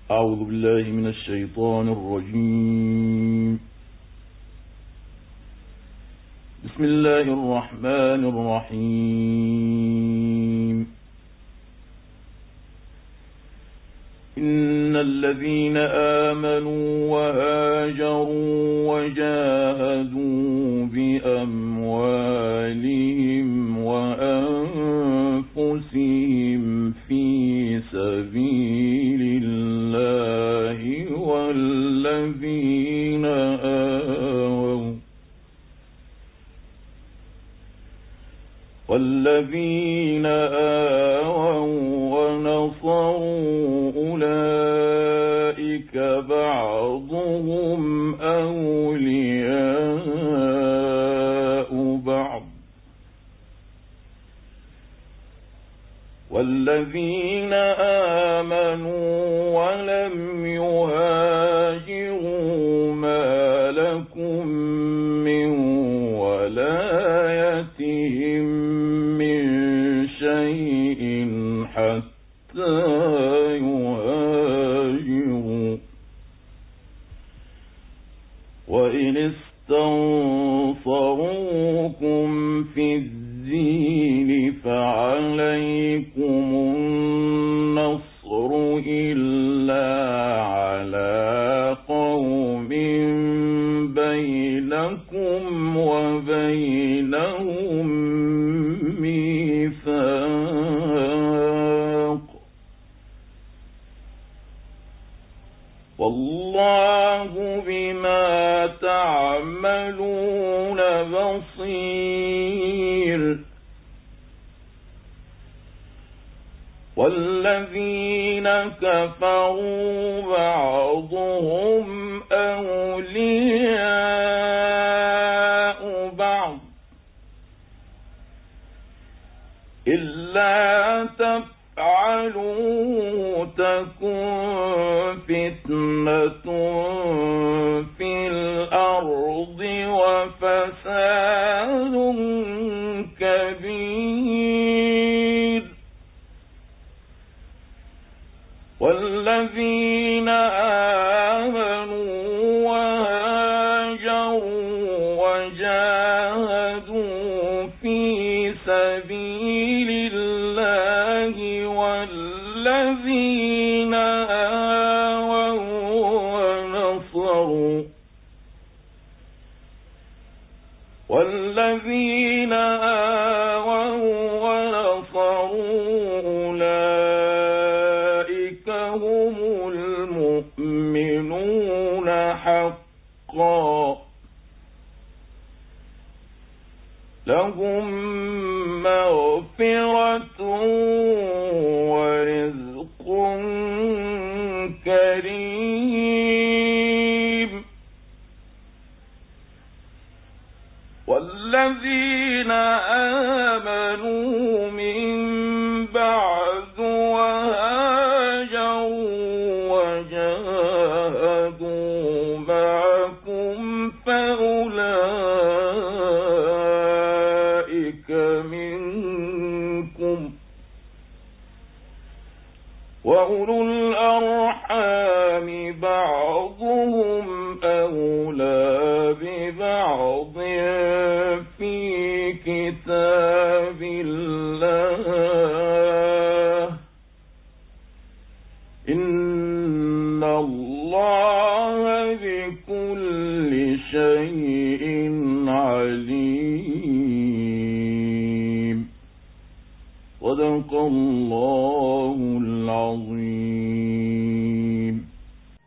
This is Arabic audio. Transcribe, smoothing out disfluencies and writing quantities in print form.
أعوذ بالله من الشيطان الرجيم. بسم الله الرحمن الرحيم. إن الذين آمنوا وهاجروا وجاهدوا بأموالهم وأنفسهم في سبيل الله والذين آووا ونصروا أولئك بعضهم أولياء بعض والذين آمنوا ولم يهاجروا ما لكم من ولايتهم من شيء حتى يهاجروا وإن استنصروكم في الدين فعليكم النصر إلا على قوم بينكم وبينهم ميثاق والله بما تعملون بصير. والذين كفروا بعضهم أولياء بعض إلا تفعلوا تكن فتنة في الأرض وفساد كبير. والذين آمنوا وهاجروا وجاهدوا في سبيل الله والذين آووا ونصروا أولئك هم المؤمنون حقا لهم مغفرة ورزق كريم. والذين آمنوا من بعد وهاجروا وجاهدوا معكم فأولئك منكم وأولو الأرحام بعضهم أولى ببعض في كتاب الله إن الله بكل شيء عليم. صدق الله العظيم.